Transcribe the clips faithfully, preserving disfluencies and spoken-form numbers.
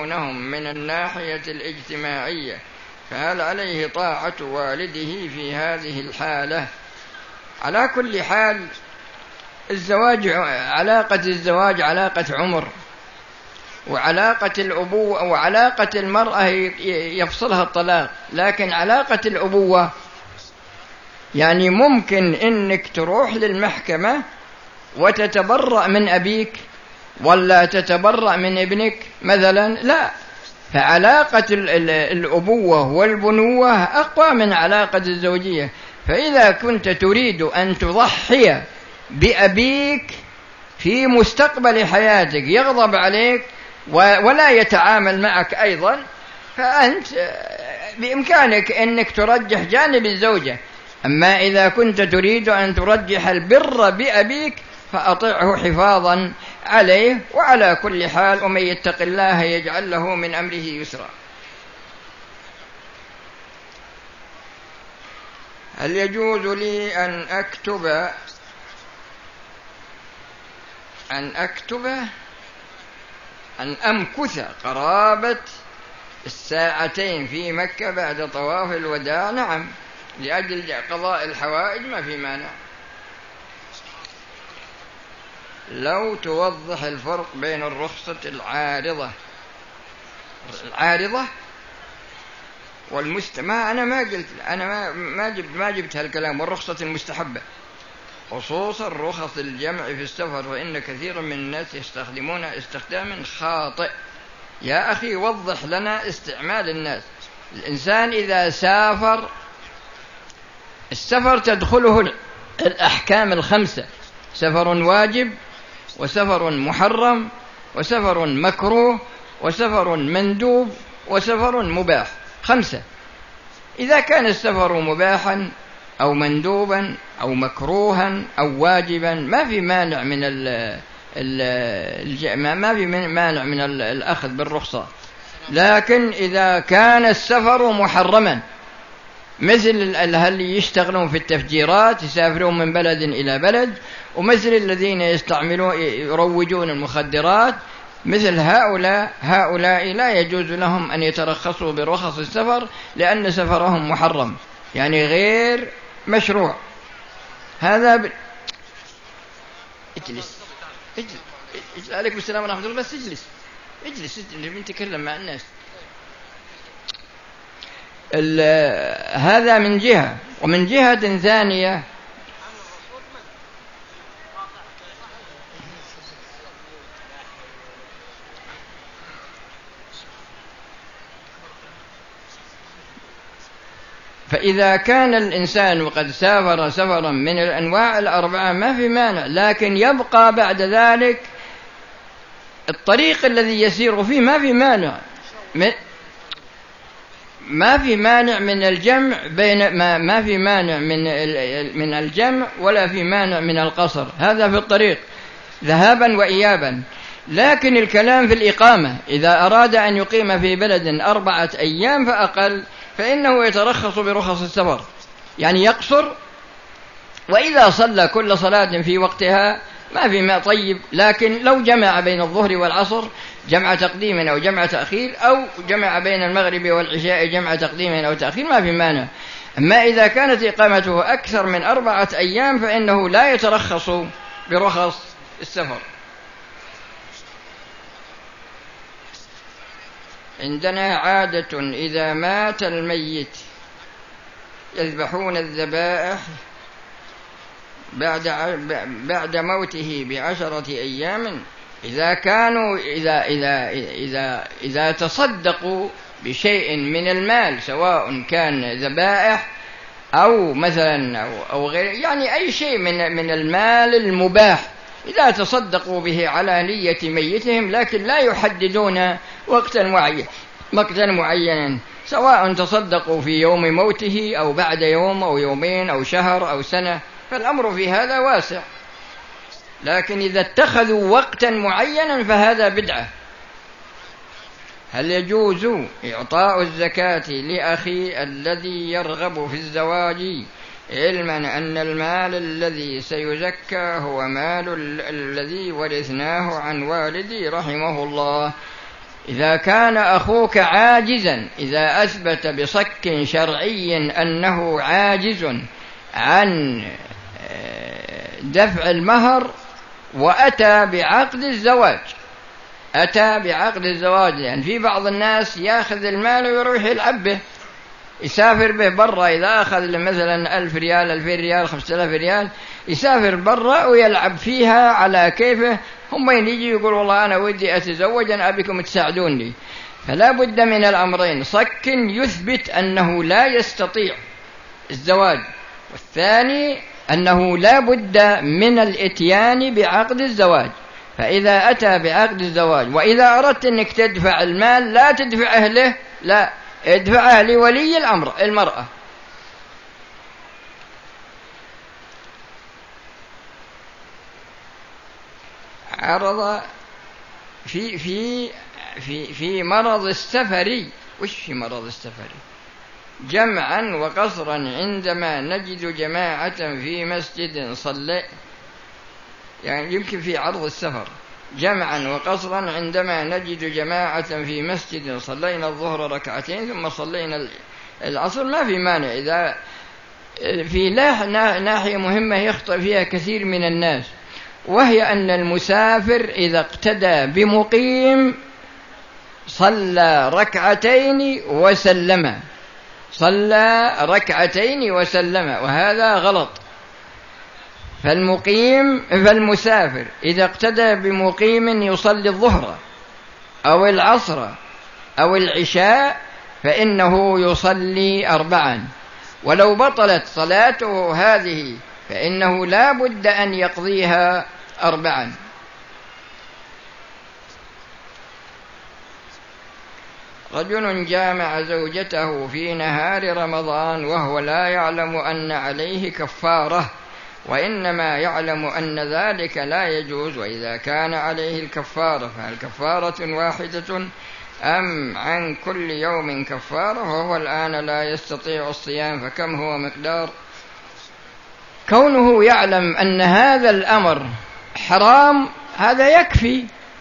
يرثونهم من الناحية الاجتماعية، فهل عليه طاعة والده في هذه الحالة؟ على كل حال الزواج، علاقة الزواج علاقة عمر، وعلاقة الأبوة وعلاقة المرأة يفصلها الطلاق، لكن علاقة الأبوة يعني ممكن إنك تروح للمحكمة وتتبرأ من أبيك ولا تتبرأ من ابنك مثلا، لا، فعلاقة الأبوة والبنوة أقوى من علاقة الزوجية. فإذا كنت تريد أن تضحي بأبيك في مستقبل حياتك يغضب عليك ولا يتعامل معك أيضا، فأنت بإمكانك أنك ترجح جانب الزوجة. أما إذا كنت تريد أن ترجح البر بأبيك فأطعه حفاظا عليه. وعلى كل حال ومن يتق الله يجعل له من أمره يسرا. هل يجوز لي أن أكتب أن أكتب أن أمكث قرابة الساعتين في مكة بعد طواف الوداع؟ نعم، لأجل قضاء الحوائج ما في مانع. لو توضح الفرق بين الرخصة العارضة العارضة والمستمع. أنا ما قلت، أنا ما ما جبت ما جبت هالكلام. والرخصة المستحبة، خصوصا رخص الجمع في السفر، فإن كثيرا من الناس يستخدمون استخداما خاطئ. يا أخي وضح لنا استعمال الناس. الإنسان إذا سافر، السفر تدخله الأحكام الخمسة: سفر واجب، وسفر محرم، وسفر مكروه، وسفر مندوب، وسفر مباح. خمسة. إذا كان السفر مباحا أو مندوبا أو مكروها أو واجبا ما في مانع من ال ال ما في مانع من الأخذ بالرخصة. لكن إذا كان السفر محرما، مثل اللي يشتغلون في التفجيرات، يسافرون من بلد إلى بلد، ومثل الذين يستعملون يروجون المخدرات، مثل هؤلاء هؤلاء لا يجوز لهم أن يترخصوا برخص السفر، لأن سفرهم محرم، يعني غير مشروع. هذا ب... اجلس اجلس اجلس عليكم السلام ورحمة الله. بس اجلس اجلس اجلس نتكلم مع الناس. هذا من جهة. ومن جهة ثانية فإذا كان الإنسان قد سافر سفرا من الأنواع الأربعة ما في مانع، لكن يبقى بعد ذلك الطريق الذي يسير فيه ما في مانع ما في مانع من الجمع بين ما ما في مانع من من الجمع ولا في مانع من القصر. هذا في الطريق ذهابا وإيابا. لكن الكلام في الإقامة، إذا أراد أن يقيم في بلد أربعة أيام فأقل فإنه يترخص برخص السفر، يعني يقصر. وإذا صلى كل صلاة في وقتها ما في ما طيب. لكن لو جمع بين الظهر والعصر جمع تقديم أو جمع تأخير، أو جمع بين المغرب والعشاء جمع تقديم أو تأخير ما في مانع. أما إذا كانت إقامته أكثر من أربعة أيام فإنه لا يترخص برخص السفر. عندنا عادة إذا مات الميت يذبحون الذبائح بعد بعد موته بعشرة أيام. إذا كانوا إذا إذا إذا إذا تصدقوا بشيء من المال، سواء كان ذبائح أو مثلا أو أو غير، يعني أي شيء من من المال المباح، إذا تصدقوا به على نية ميتهم، لكن لا يحددون وقتا معين وقتا معينا، سواء تصدقوا في يوم موته أو بعد يوم أو يومين أو شهر أو سنة، فالأمر في هذا واسع. لكن إذا اتخذوا وقتا معينا فهذا بدعة. هل يجوز إعطاء الزكاة لأخي الذي يرغب في الزواج، علما أن المال الذي سيزكى هو مال الذي ورثناه عن والدي رحمه الله؟ إذا كان أخوك عاجزا، إذا أثبت بصك شرعي أنه عاجز عن دفع المهر وأتى بعقد الزواج، أتى بعقد الزواج، لأن يعني في بعض الناس يأخذ المال ويروح يلعب به، يسافر به برا، إذا أخذ مثلا ألف ريال ألفين ريال خمسة آلاف ريال يسافر برا ويلعب فيها على كيفه، هم يجي يقول والله أنا ودي أتزوج، أنا أبيكم تساعدوني. فلا بد من الأمرين: صك يثبت أنه لا يستطيع الزواج، والثاني أنه لا بد من الإتيان بعقد الزواج. فإذا أتى بعقد الزواج، وإذا أردت أنك تدفع المال لا تدفعه له، لا، ادفعه لولي الأمر المرأة. عرض في في في في مرض السفر. وش في مرض السفر؟ جمعا وقصرا عندما نجد جماعة في مسجد صلى، يعني يمكن في عرض السفر. جمعا وقصرا عندما نجد جماعة في مسجد صلينا الظهر ركعتين ثم صلينا العصر، ما في مانع. إذا في ناحية مهمة يخطئ فيها كثير من الناس، وهي أن المسافر إذا اقتدى بمقيم صلى ركعتين وسلم، صلى ركعتين وسلم، وهذا غلط. فالمقيم فالمسافر إذا اقتدى بمقيم يصلي الظهر أو العصر أو العشاء فإنه يصلي أربعا، ولو بطلت صلاته هذه فإنه لا بد أن يقضيها أربعا. رجل جامع زوجته في نهار رمضان وهو لا يعلم أن عليه كفارة، وإنما يعلم أن ذلك لا يجوز، وإذا كان عليه الكفارة فهل كفارة واحدة أم عن كل يوم كفارة؟ وهو الآن لا يستطيع الصيام، فكم هو مقدار؟ كونه يعلم أن هذا الأمر حرام هذا يكفي،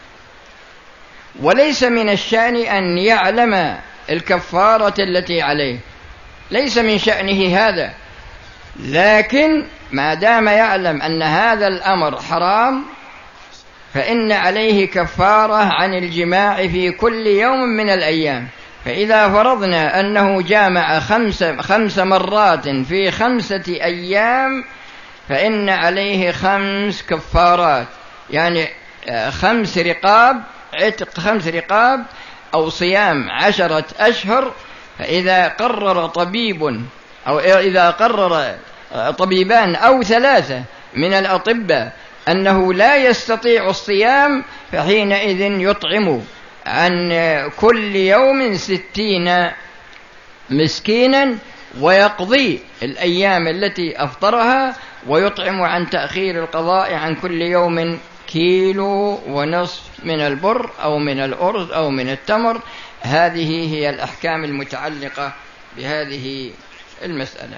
وليس من الشأن أن يعلم الكفارة التي عليه، ليس من شأنه هذا، لكن ما دام يعلم أن هذا الأمر حرام فإن عليه كفارة عن الجماع في كل يوم من الأيام. فإذا فرضنا أنه جامع خمس, خمس مرات في خمسة أيام فإن عليه خمس كفارات، يعني خمس رقاب، عتق خمس رقاب أو صيام عشرة أشهر. فإذا قرر طبيب أو إذا قرر طبيبان أو ثلاثة من الأطباء أنه لا يستطيع الصيام فحينئذ يطعم عن كل يوم ستين مسكينا، ويقضي الأيام التي أفطرها، ويطعم عن تأخير القضاء عن كل يوم كيلو ونصف من البر أو من الأرز أو من التمر. هذه هي الأحكام المتعلقة بهذه المسألة.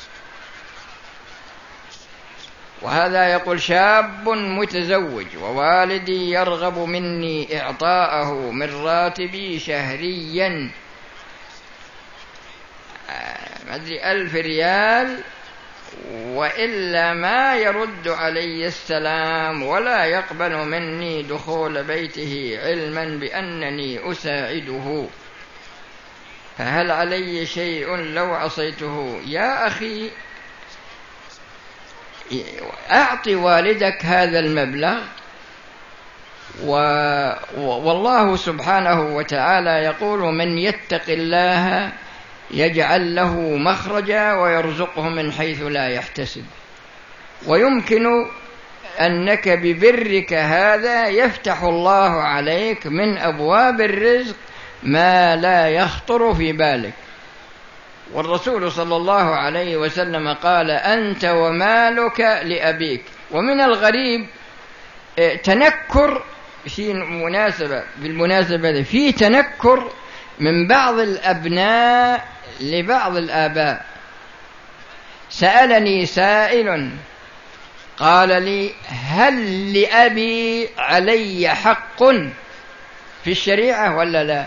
وهذا يقول: شاب متزوج ووالدي يرغب مني إعطاءه من راتبي شهريا مدري ألف ريال، وإلا ما يرد علي السلام ولا يقبل مني دخول بيته علما بأنني أساعده، فهل علي شيء لو عصيته؟ يا أخي، أعطي والدك هذا المبلغ، و... والله سبحانه وتعالى يقول: من يتق الله يجعل له مخرجا ويرزقه من حيث لا يحتسب. ويمكن أنك ببرك هذا يفتح الله عليك من أبواب الرزق ما لا يخطر في بالك. والرسول صلى الله عليه وسلم قال: أنت ومالك لأبيك. ومن الغريب تنكر في مناسبة بالمناسبة في تنكر من بعض الأبناء لبعض الآباء. سألني سائل قال لي: هل لأبي علي حق في الشريعة ولا لا؟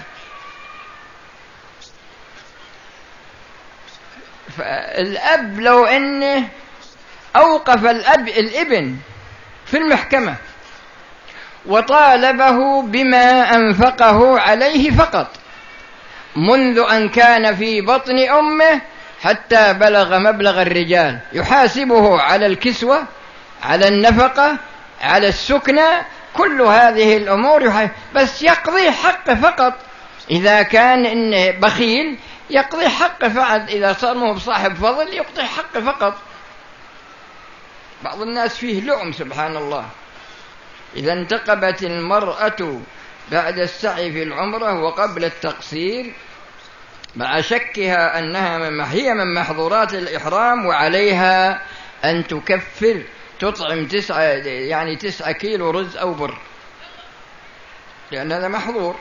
فالأب لو أنه أوقف الأب الابن في المحكمة وطالبه بما أنفقه عليه فقط منذ أن كان في بطن أمه حتى بلغ مبلغ الرجال، يحاسبه على الكسوة، على النفقة، على السكنة، كل هذه الأمور، بس يقضي حق فقط. إذا كان إنه بخيل يقضي حق فقط، إذا صار مو بصاحب فضل يقضي حق فقط. بعض الناس فيه لؤم سبحان الله. إذا انتقبت المرأة بعد السعي في العمرة وقبل التقصير مع شكها أنها من هي من محظورات الإحرام وعليها أن تكفر، تطعم تسعة يعني تسعة كيلو رز أو بر، لأن هذا محظور.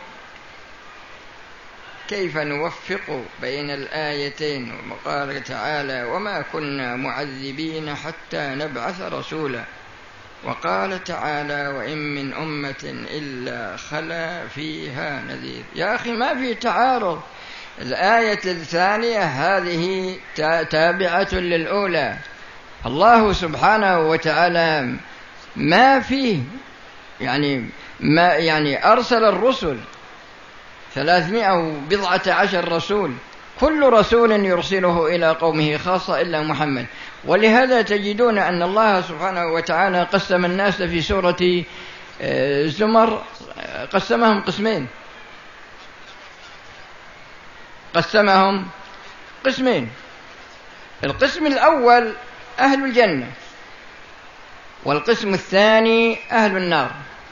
كيف نوفق بين الآيتين؟ وقال تعالى: وما كنا معذبين حتى نبعث رسولا. وقال تعالى: وإن من أمة إلا خلا فيها نذير. يا أخي ما في تعارض. الآية الثانية هذه تابعة للأولى. الله سبحانه وتعالى ما فيه يعني ما يعني أرسل الرسل ثلاثمائة وبضعة عشر رسول، كل رسول يرسله إلى قومه خاصة إلا محمد. ولهذا تجدون أن الله سبحانه وتعالى قسم الناس في سورة الزمر، قسمهم قسمين قسمهم قسمين القسم الأول أهل الجنة، والقسم الثاني أهل النار.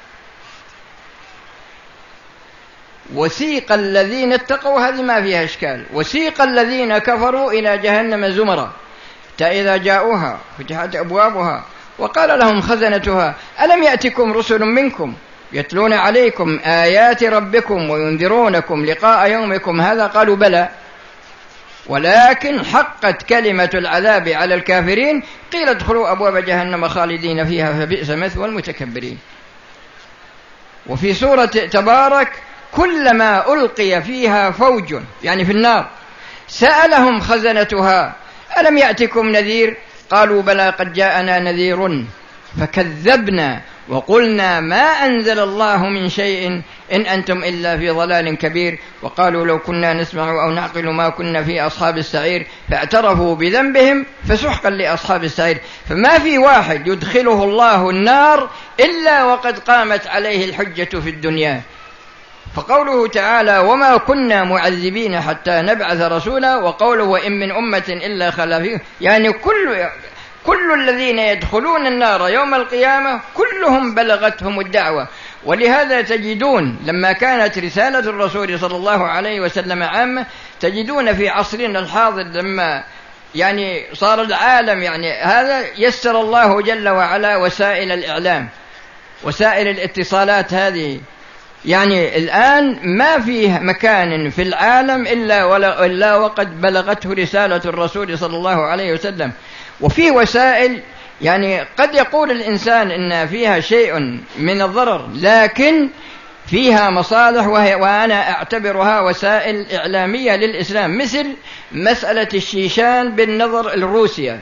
وسيق الذين اتقوا، هذه ما فيها إشكال. وسيق الذين كفروا إلى جهنم زمرا حتى إذا جاءوها فتحت أبوابها وقال لهم خزنتها ألم يأتكم رسل منكم يتلون عليكم آيات ربكم وينذرونكم لقاء يومكم هذا؟ قالوا بلى ولكن حقت كلمة العذاب على الكافرين قيل ادخلوا أبواب جهنم خالدين فيها فبئس مثوى المتكبرين. وفي سورة تبارك: كلما ألقي فيها فوج يعني في النار سألهم خزنتها ألم يأتكم نذير؟ قالوا بلى قد جاءنا نذير فكذبنا وقلنا ما أنزل الله من شيء إن أنتم إلا في ضلال كبير. وقالوا لو كنا نسمع أو نعقل ما كنا في أصحاب السعير فاعترفوا بذنبهم فسحقا لأصحاب السعير. فما في واحد يدخله الله النار إلا وقد قامت عليه الحجة في الدنيا. فقوله تعالى: وما كنا معذبين حتى نبعث رسولا، وقوله: وإن من أمة إلا خلا فيه، يعني كل كل الذين يدخلون النار يوم القيامة كلهم بلغتهم الدعوة. ولهذا تجدون لما كانت رسالة الرسول صلى الله عليه وسلم عامة، تجدون في عصرنا الحاضر لما يعني صار العالم يعني هذا يسر الله جل وعلا وسائل الإعلام، وسائل الاتصالات هذه، يعني الآن ما فيه مكان في العالم إلا, ولا إلا وقد بلغته رسالة الرسول صلى الله عليه وسلم. وفي وسائل يعني قد يقول الإنسان إن فيها شيء من الضرر لكن فيها مصالح، وهي وأنا أعتبرها وسائل إعلامية للإسلام، مثل مسألة الشيشان بالنظر لروسيا،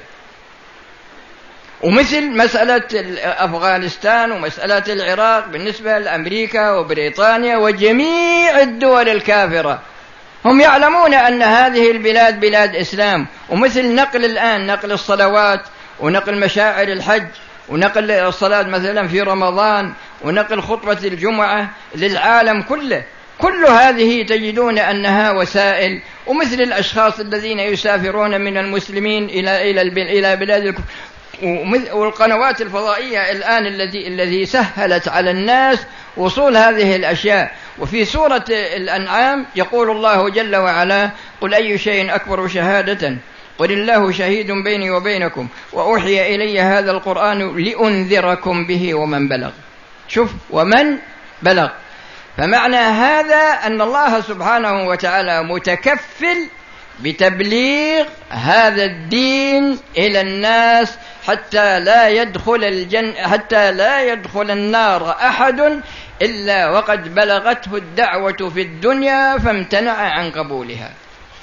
ومثل مسألة أفغانستان، ومسألة العراق بالنسبة لأمريكا وبريطانيا وجميع الدول الكافرة. هم يعلمون أن هذه البلاد بلاد إسلام. ومثل نقل الآن نقل الصلوات ونقل مشاعر الحج ونقل الصلاة مثلا في رمضان ونقل خطبة الجمعة للعالم كله، كل هذه تجدون أنها وسائل. ومثل الأشخاص الذين يسافرون من المسلمين إلى إلى إلى بلاد الكفر، والقنوات الفضائية الآن الذي الذي سهلت على الناس وصول هذه الأشياء. وفي سورة الأنعام يقول الله جل وعلا: قل أي شيء أكبر شهادة قل الله شهيد بيني وبينكم وأوحي إلي هذا القرآن لأنذركم به ومن بلغ. شوف، ومن بلغ. فمعنى هذا أن الله سبحانه وتعالى متكفل بتبليغ هذا الدين إلى الناس حتى لا يدخل الجنة حتى لا يدخل النار أحد إلا وقد بلغته الدعوة في الدنيا فامتنع عن قبولها.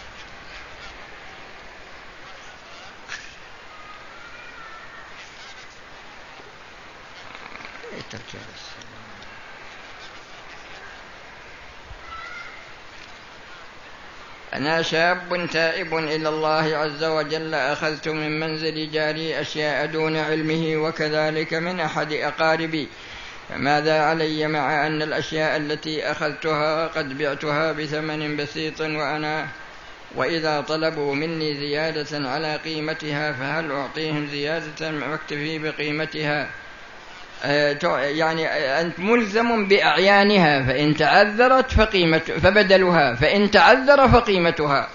أنا شاب تائب إلى الله عز وجل، أخذت من منزل جاري أشياء دون علمه وكذلك من أحد أقاربي، فماذا علي مع أن الأشياء التي أخذتها قد بعتها بثمن بسيط وأنا وإذا طلبوا مني زيادة على قيمتها فهل أعطيهم زيادة واكتفي بقيمتها؟ يعني أنت ملزم بأعيانها، فإن تعذرت فقيمة فبدلها، فإن تعذر فقيمتها.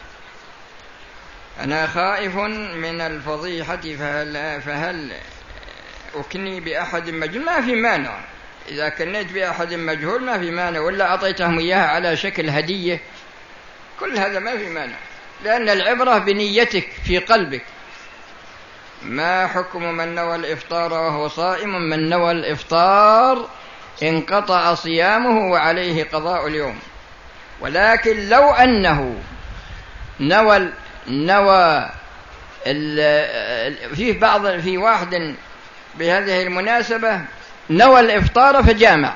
أنا خائف من الفضيحة، فهل, فهل أكني بأحد مجهول؟ ما في مانع، إذا كنيت بأحد مجهول ما في مانع، ولا أعطيتهم إياها على شكل هدية، كل هذا ما في مانع، لأن العبرة بنيتك في قلبك. ما حكم من نوى الإفطار وهو صائم؟ من نوى الإفطار انقطع صيامه وعليه قضاء اليوم، ولكن لو أنه نوى نوى في بعض في واحد بهذه المناسبة نوى الإفطار فجامع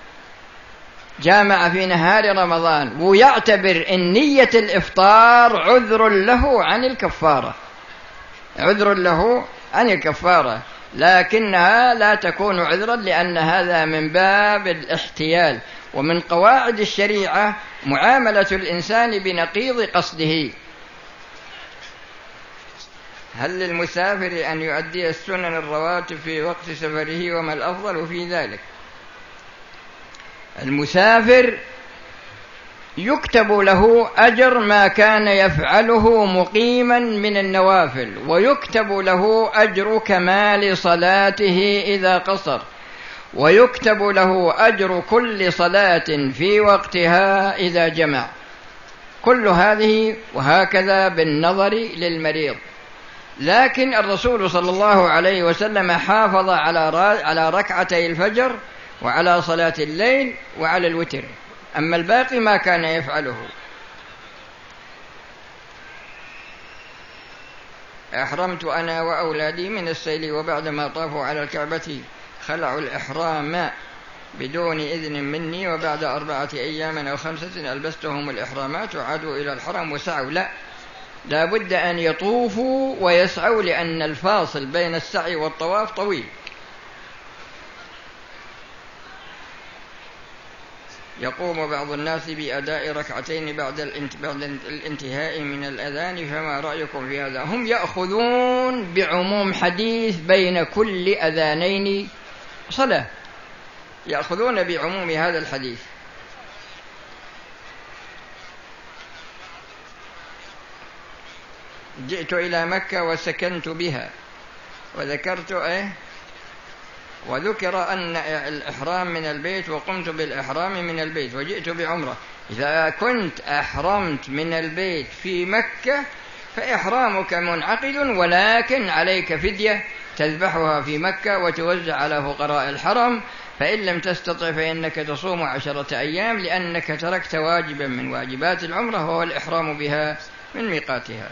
جامع في نهار رمضان، ويعتبر إن نية الإفطار عذر له عن الكفارة، عذر له عن الكفارة، لكنها لا تكون عذرا، لأن هذا من باب الاحتيال، ومن قواعد الشريعة معاملة الإنسان بنقيض قصده. هل للمسافر أن يؤدي السنن الرواتب في وقت سفره، وما الأفضل في ذلك؟ المسافر يكتب له أجر ما كان يفعله مقيما من النوافل، ويكتب له أجر كمال صلاته إذا قصر، ويكتب له أجر كل صلاة في وقتها إذا جمع، كل هذه، وهكذا بالنظر للمريض. لكن الرسول صلى الله عليه وسلم حافظ على ركعتي الفجر وعلى صلاة الليل وعلى الوتر، أما الباقي ما كان يفعله. أحرمت أنا وأولادي من السيل، وبعدما طافوا على الكعبة خلعوا الإحرام بدون إذن مني، وبعد أربعة أيام أو خمسة ألبستهم الإحرامات وعادوا إلى الحرم وسعوا. لا، لا بد أن يطوفوا ويسعوا، لأن الفاصل بين السعي والطواف طويل. يقوم بعض الناس بأداء ركعتين بعد الانتهاء من الأذان، فما رأيكم في هذا؟ هم يأخذون بعموم حديث بين كل أذانين صلاة، يأخذون بعموم هذا الحديث. جئت إلى مكة وسكنت بها، وذكرت إيه وذكر أن الإحرام من البيت، وقمت بالإحرام من البيت، وجئت بعمرة. إذا كنت أحرمت من البيت في مكة فإحرامك منعقد، ولكن عليك فدية تذبحها في مكة وتوزع على فقراء الحرم، فإن لم تستطع فإنك تصوم عشرة أيام، لأنك تركت واجبا من واجبات العمرة، وهو الإحرام بها من ميقاتها.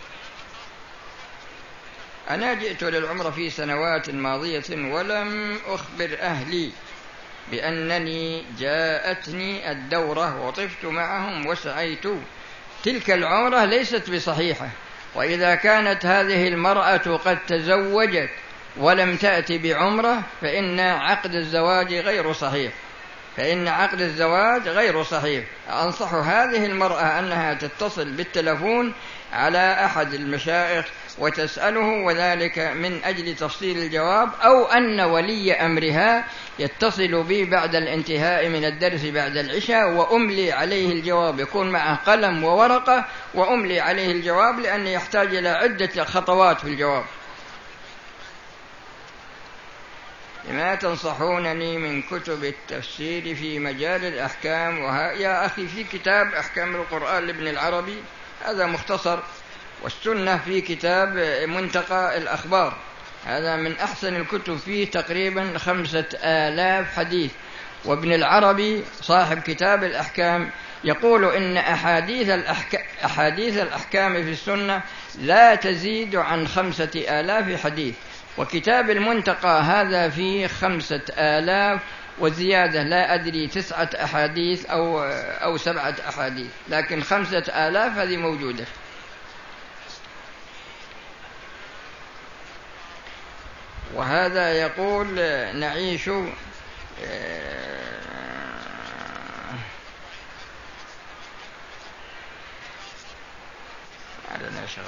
أنا جئت للعمرة في سنوات ماضية ولم أخبر أهلي بأنني جاءتني الدورة، وطفت معهم وسعيت. تلك العمرة ليست بصحيحة، وإذا كانت هذه المرأة قد تزوجت ولم تأتي بعمرة فإن عقد الزواج غير صحيح، فإن عقد الزواج غير صحيح. أنصح هذه المرأة أنها تتصل بالتلفون على أحد المشايخ وتسأله، وذلك من أجل تفصيل الجواب، أو أن ولي أمرها يتصل بي بعد الانتهاء من الدرس بعد العشاء وأملي عليه الجواب، يكون معه قلم وورقة وأملي عليه الجواب، لأنه يحتاج إلى عدة خطوات في الجواب. لما تنصحونني من كتب التفسير في مجال الأحكام؟ وها يا أخي، في كتاب أحكام القرآن لابن العربي، هذا مختصر، والسنة في كتاب منتقى الأخبار، هذا من أحسن الكتب، فيه تقريبا خمسة آلاف حديث، وابن العربي صاحب كتاب الأحكام يقول إن أحاديث الأحكام, أحاديث الأحكام في السنة لا تزيد عن خمسة آلاف حديث، وكتاب المنتقى هذا فيه خمسة آلاف وزيادة، لا أدري تسعة أحاديث أو, أو سبعة أحاديث، لكن خمسة آلاف هذه موجودة. وهذا يقول نعيش على شغل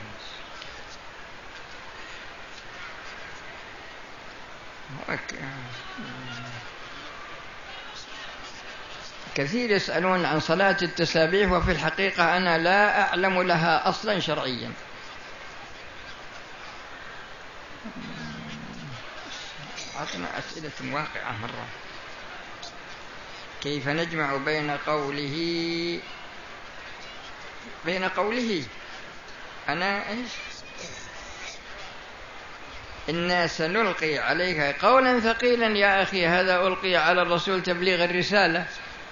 كثير يسألون عن صلاة التسابيح، وفي الحقيقة أنا لا أعلم لها أصلا شرعيا. أعطنا أسئلة واقعة مرة. كيف نجمع بين قوله بين قوله أنا إيش إنا سنلقي عليك قولا ثقيلا يا أخي، هذا ألقي على الرسول تبليغ الرسالة،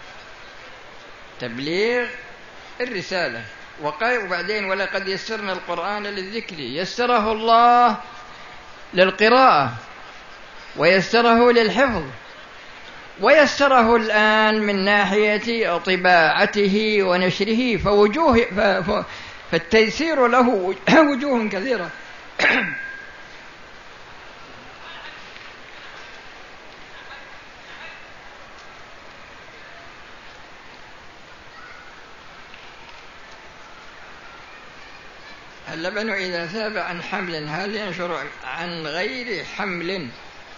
تبليغ الرسالة. وبعدين ولقد يسرنا القرآن للذكر، يسره الله للقراءة ويسره للحفظ، ويسره الآن من ناحية طباعته ونشره، فوجوه فالتيسير له وجوه كثيرة. اللبن إذا ثاب عن حمل هل ينشر عن غير حمل؟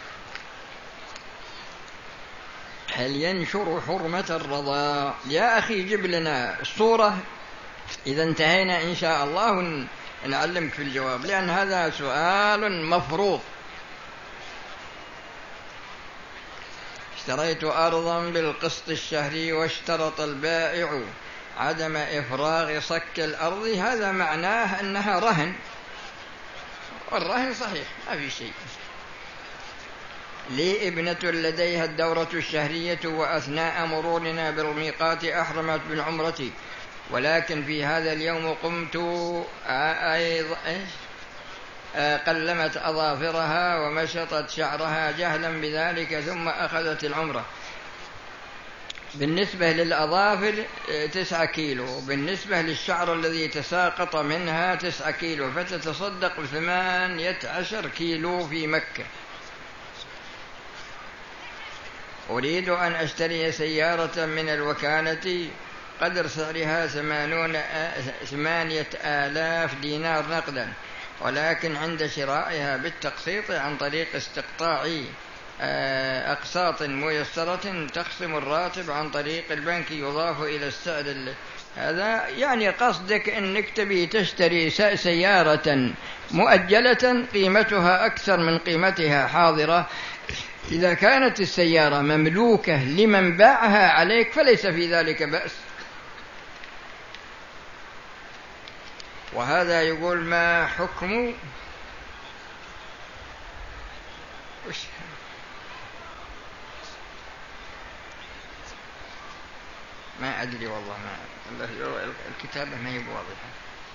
هل ينشر حرمة الرضاع؟ يا أخي جب لنا الصورة، إذا انتهينا إن شاء الله نعلمك في الجواب، لأن هذا سؤال مفروض. اشتريت أرضا بالقسط الشهري واشترط البائع عدم إفراغ صك الأرض، هذا معناه أنها رهن، والرهن صحيح ما في شيء. لي ابنة لديها الدورة الشهرية، وأثناء مرورنا بالميقات أحرمت بالعمرة، ولكن في هذا اليوم قمت أيضا قلمت أظافرها ومشطت شعرها جهلا بذلك ثم أخذت العمرة. بالنسبة للأظافر تسعة كيلو، بالنسبة للشعر الذي تساقط منها تسعة كيلو، فتتصدق بثمانية عشر كيلو في مكة. أريد أن أشتري سيارة من الوكالة قدر سعرها ثمانية آلاف دينار نقدا، ولكن عند شرائها بالتقسيط عن طريق استقطاع أقساط ميسرة تخصم الراتب عن طريق البنك يضاف إلى السعر. هذا يعني قصدك أنك تبي تشتري سيارة مؤجلة قيمتها أكثر من قيمتها حاضرة. إذا كانت السيارة مملوكة لمن باعها عليك فليس في ذلك بأس. وهذا يقول ما حكم وش ما أدري والله، ما الكتابة ما هي واضحة.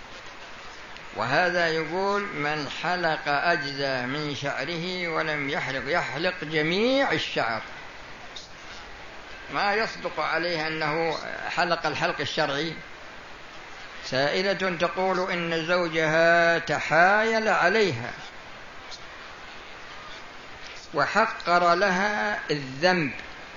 وهذا يقول من حلق أجزاء من شعره ولم يحلق، يحلق جميع الشعر، ما يصدق عليه أنه حلق الحلق الشرعي. سائلة تقول إن زوجها تحايل عليها وحقر لها الذنب،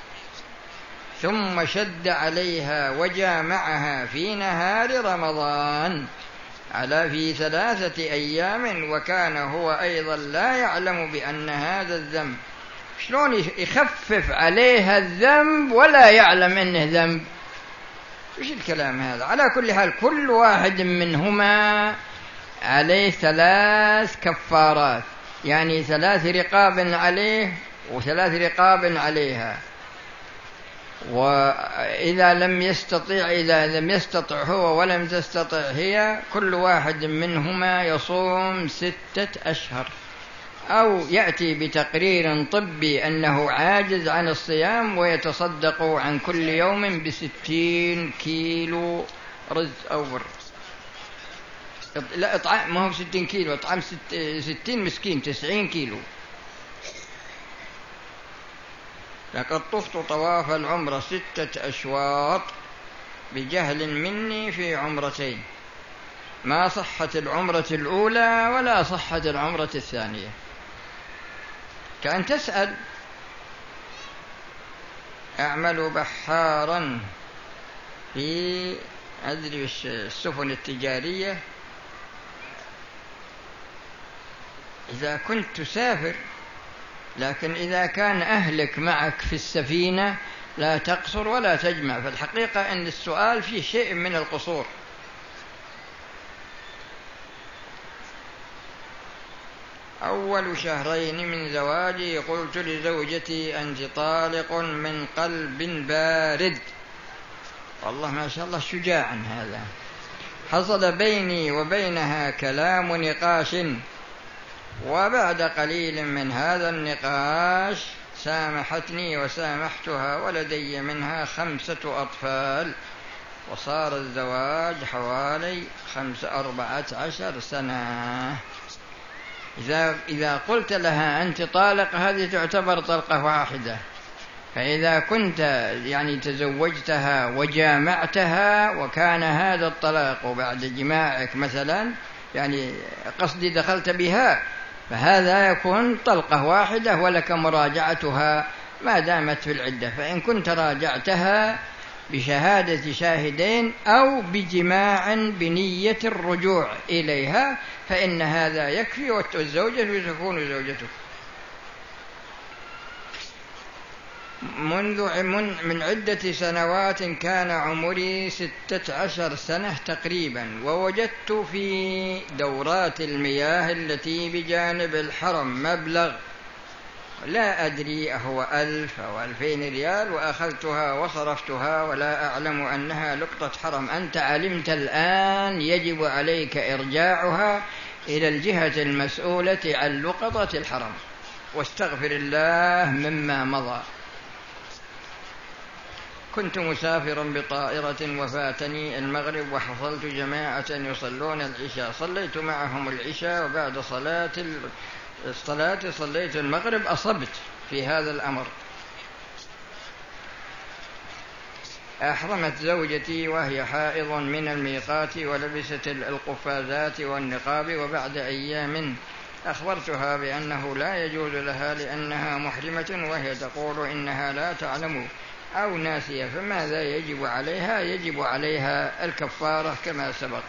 ثم شد عليها وجامعها في نهار رمضان على في ثلاثة أيام، وكان هو أيضا لا يعلم بأن هذا الذنب. شلون يخفف عليها الذنب ولا يعلم أنه ذنب؟ وش الكلام هذا؟ على كل حال كل واحد منهما عليه ثلاث كفارات، يعني ثلاث رقاب عليه وثلاث رقاب عليها. وإذا لم يستطع إذا لم يستطع هو ولم تستطع هي، كل واحد منهما يصوم ستة أشهر. أو يأتي بتقرير طبي أنه عاجز عن الصيام ويتصدق عن كل يوم بستين كيلو رز أو بر. لا إطعام، ما هو ستين كيلو، إطعام ستين مسكين، تسعين كيلو. لقد طفت طواف العمرة ستة أشواط بجهل مني في عمرتين، ما صحت العمرة الأولى ولا صحت العمرة الثانية. كأن تسأل: أعمل بحارا في أدري السفن التجارية، إذا كنت تسافر، لكن إذا كان أهلك معك في السفينة لا تقصر ولا تجمع. في الحقيقة أن السؤال فيه شيء من القصور. أول شهرين من زواجي قلت لزوجتي: أنت طالق من قلب بارد. والله ما شاء الله شجاعا هذا. حصل بيني وبينها كلام نقاش، وبعد قليل من هذا النقاش سامحتني وسامحتها، ولدي منها خمسة أطفال، وصار الزواج حوالي خمس أربعة عشر سنة. إذا إذا قلت لها أنت طالق هذه تعتبر طلقة واحدة. فإذا كنت يعني تزوجتها وجامعتها وكان هذا الطلاق بعد جماعك مثلا، يعني قصدي دخلت بها، فهذا يكون طلقة واحدة ولك مراجعتها ما دامت في العدة. فإن كنت راجعتها بشهادة شاهدين أو بجماع بنية الرجوع إليها فإن هذا يكفي، والزوجة تكون زوجته. منذ من عدة سنوات كان عمري ستة عشر سنة تقريبا، ووجدت في دورات المياه التي بجانب الحرم مبلغ لا أدري أهو ألف أو ألفين ريال، وأخذتها وصرفتها ولا أعلم أنها لقطة حرم. أنت علمت الآن يجب عليك إرجاعها إلى الجهة المسؤولة عن لقطة الحرم، واستغفر الله مما مضى. كنت مسافرا بطائرة وفاتني المغرب، وحصلت جماعة يصلون العشاء، صليت معهم العشاء، وبعد صلاة الصلاة صليت المغرب. أصبت في هذا الأمر. أحرمت زوجتي وهي حائض من الميقات، ولبست القفازات والنقاب، وبعد أيام أخبرتها بأنه لا يجوز لها لأنها محرمة، وهي تقول إنها لا تعلم أو ناسية. فماذا يجب عليها؟ يجب عليها الكفارة كما سبق.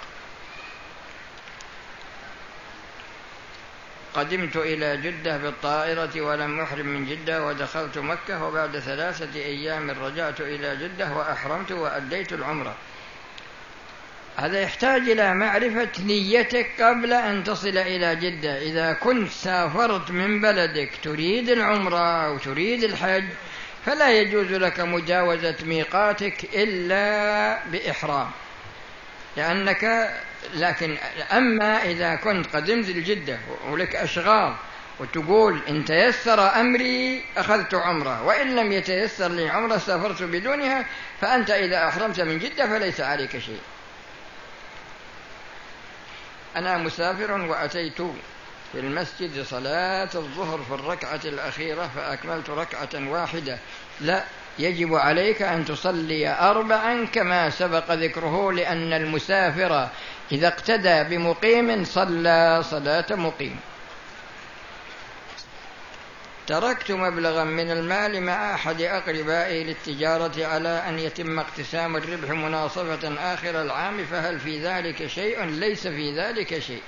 قدمت إلى جدة بالطائرة ولم أحرم من جدة، ودخلت مكة، وبعد ثلاثة أيام رجعت إلى جدة وأحرمت وأديت العمرة. هذا يحتاج إلى معرفة نيتك قبل أن تصل إلى جدة. إذا كنت سافرت من بلدك تريد العمرة أو تريد الحج فلا يجوز لك مجاوزة ميقاتك إلا بإحرام، لأنك لكن أما إذا كنت قدمت لجدة ولك أشغال وتقول إن تيسر أمري أخذت عمرة، وإن لم يتيسر لي عمرة سافرت بدونها، فأنت إذا أحرمت من جدة فليس عليك شيء. أنا مسافر وأتيت في المسجد صلاة الظهر في الركعة الأخيرة فأكملت ركعة واحدة. لا، يجب عليك أن تصلي أربعا كما سبق ذكره، لأن المسافر إذا اقتدى بمقيم صلى صلاة مقيم. تركت مبلغا من المال مع أحد أقربائي للتجارة على أن يتم اقتسام الربح مناصفة آخر العام، فهل في ذلك شيء؟ ليس في ذلك شيء.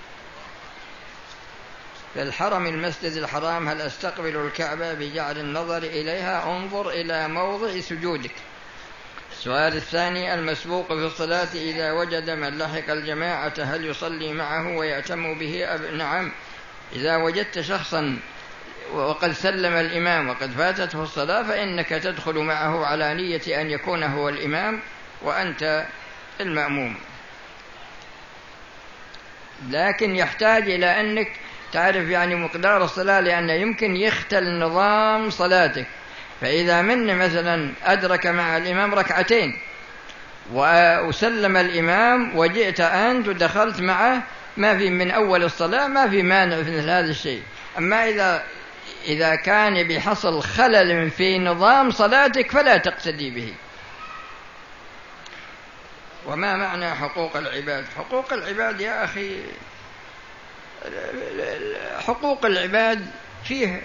في الحرم المسجد الحرام هل أستقبل الكعبة بجعل النظر إليها؟ انظر إلى موضع سجودك. السؤال الثاني: المسبوق في الصلاة إذا وجد من لحق الجماعة هل يصلي معه ويأتم به؟ أب... نعم، إذا وجدت شخصا وقد سلم الإمام وقد فاتته الصلاة فإنك تدخل معه على نية أن يكون هو الإمام وأنت المأموم، لكن يحتاج إلى أنك تعرف يعني مقدار الصلاة، لأن يمكن يختل نظام صلاتك. فإذا من مثلا أدرك مع الإمام ركعتين وسلم الإمام وجئت أنت ودخلت معه، ما في من أول الصلاة ما في مانع في مثل هذا الشيء. أما إذا إذا كان بحصل خلل في نظام صلاتك فلا تقتدي به. وما معنى حقوق العباد؟ حقوق العباد يا أخي، حقوق العباد فيه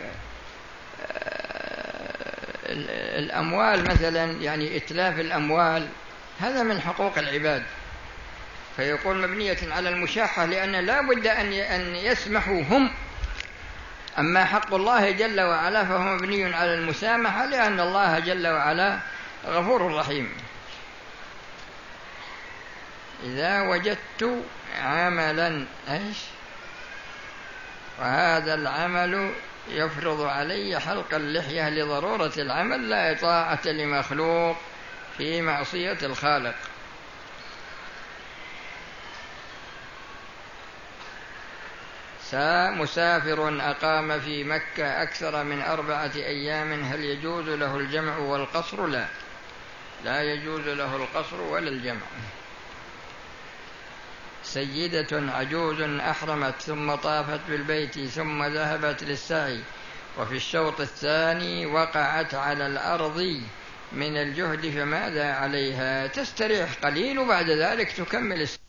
الأموال مثلا، يعني إتلاف الأموال هذا من حقوق العباد، فيكون مبنية على المشاحة، لأن لا بد أن يسمحوا هم. أما حق الله جل وعلا فهو مبني على المسامحة، لأن الله جل وعلا غفور رحيم. إذا وجدت عملا إيش وهذا العمل يفرض علي حلق اللحية لضرورة العمل، لا طاعة لمخلوق في معصية الخالق. مسافر أقام في مكة أكثر من أربعة أيام هل يجوز له الجمع والقصر؟ لا، لا يجوز له القصر ولا الجمع. سيدة عجوز أحرمت ثم طافت بالبيت ثم ذهبت للسعي، وفي الشوط الثاني وقعت على الأرض من الجهد، فماذا عليها؟ تستريح قليل وبعد ذلك تكمل السعي.